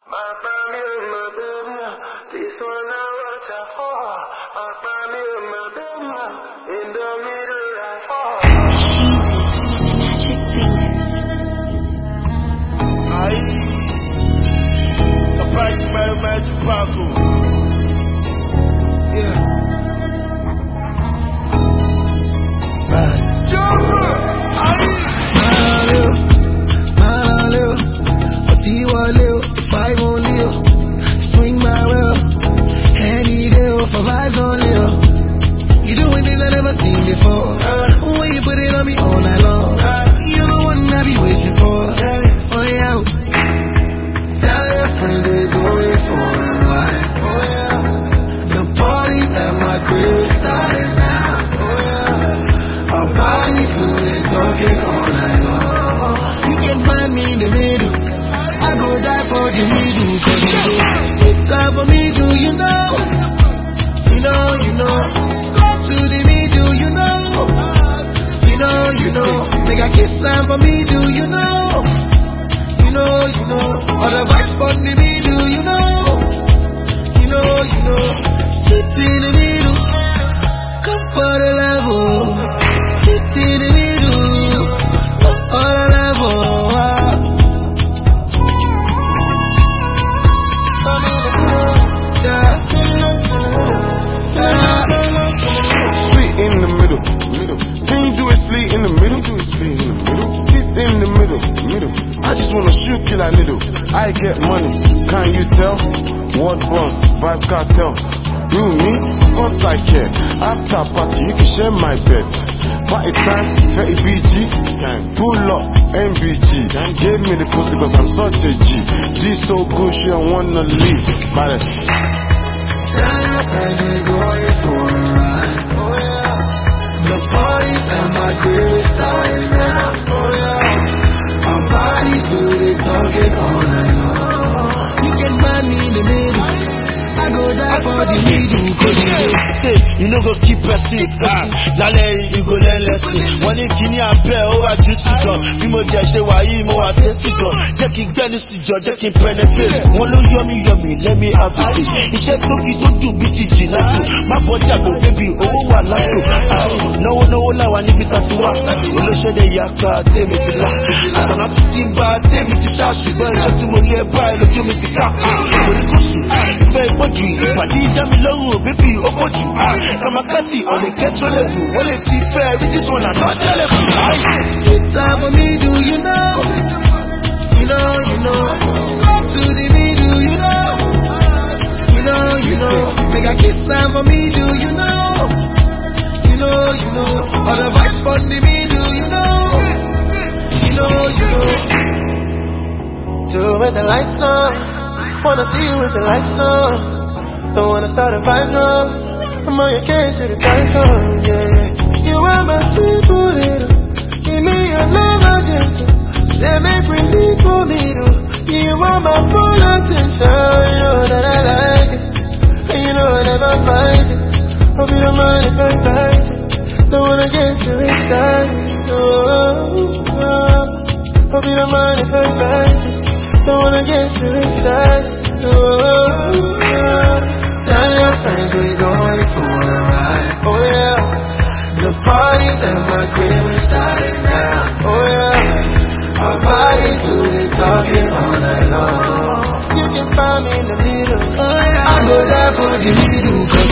My family and my baby, this one I want to fall. My family and my baby, in the middle I fall. She's the magic finger. Aye, magic Paco. Yeah. Swing my will, any deal for vibes on you. You doing things I never seen before. When you put it on me all night long, you're the one I be wishing for. Oh yeah. Tell your friends we're going for a ride. Oh yeah. The party at my crib started now. Oh yeah. Our bodies moving, talking all night long. You can find me in the middle. I go die for the middle, cause it's time for me, do you know? You know. Go to the middle, you know. You know. Make a kiss time for me, do you know? You know. All the vibes for the middle, you know. You know. Sit in the middle, come for the level. Sit in the middle, come for the level. Split in the middle. Can you do it split in the middle? Split in the middle. I just wanna shoot, kill a little. I get money, can you tell? What boss, vibe cartel. You, me, of course I care. After party, you can share my bed. Party time, 30 BG. Pull up, MBG. Gave me the pussy cause I'm such a G. G so good, she don't wanna leave. But We're going for a ride. Oh yeah. The party at my crib started now. Oh yeah. Our bodies do it, talking all night long. You can find me in the middle. I go die for the middle. say, you know go keep pressing. Lálẹ́ you go learn lesson. Wọ́n ní kíní abẹ́ ó wà jù sí gan. Bí mo jẹ́ ṣe wà yìí mo wà tẹ́sí gan. Jẹ́ kí n gbẹ́nu sí jọ, jẹ́ kí n penetrate. Wọ́n ló yọmi, let me have a taste. Iṣẹ́ tó kí tó dùn bí ti jìnnà tó. Má bọ́ jàgbó bébí owó wà látò. Náwó láwa níbi tá ti wá. Olóṣèlú ìyàtọ̀ àtẹ̀mí ti là. Àṣànà tó ti ń bá àtẹ̀mí ti ṣá. Ṣùgbọ́n iṣẹ́ tí mo rí ẹ báyìí lójú mi ti ká. Orí kò sùn, ìfẹ́ ìpọ́jù ìpàdé ìdámi lọ́rùn bébí ó pọ̀jù. Kamakati on the ketchup level. Well, it's fair, this one I'm not telling you. It's time for me, do you know? You know. Go to the middle, you know. Make a kiss time for me, do you know? You know. All the vibes for the middle, you know. So with the lights on, wanna see you with the lights on. Don't wanna start a fight, no. I'm on your case to the price on, yeah. You are my sweet potato. Give me your love, agenda. Say make we leave for me, though. You are my full attention. You know that I like it. And you know I never fight it. Hope you don't mind if I bite it. Don't wanna get too excited. Hope you don't mind if I bite it. Don't wanna get too excited. Tell your friends we're going for a ride. Oh yeah. The party at my crib is starting now. Oh yeah. Our bodies do it, talking all night long. You can find me in the middle. Oh yeah. I go there for the middle.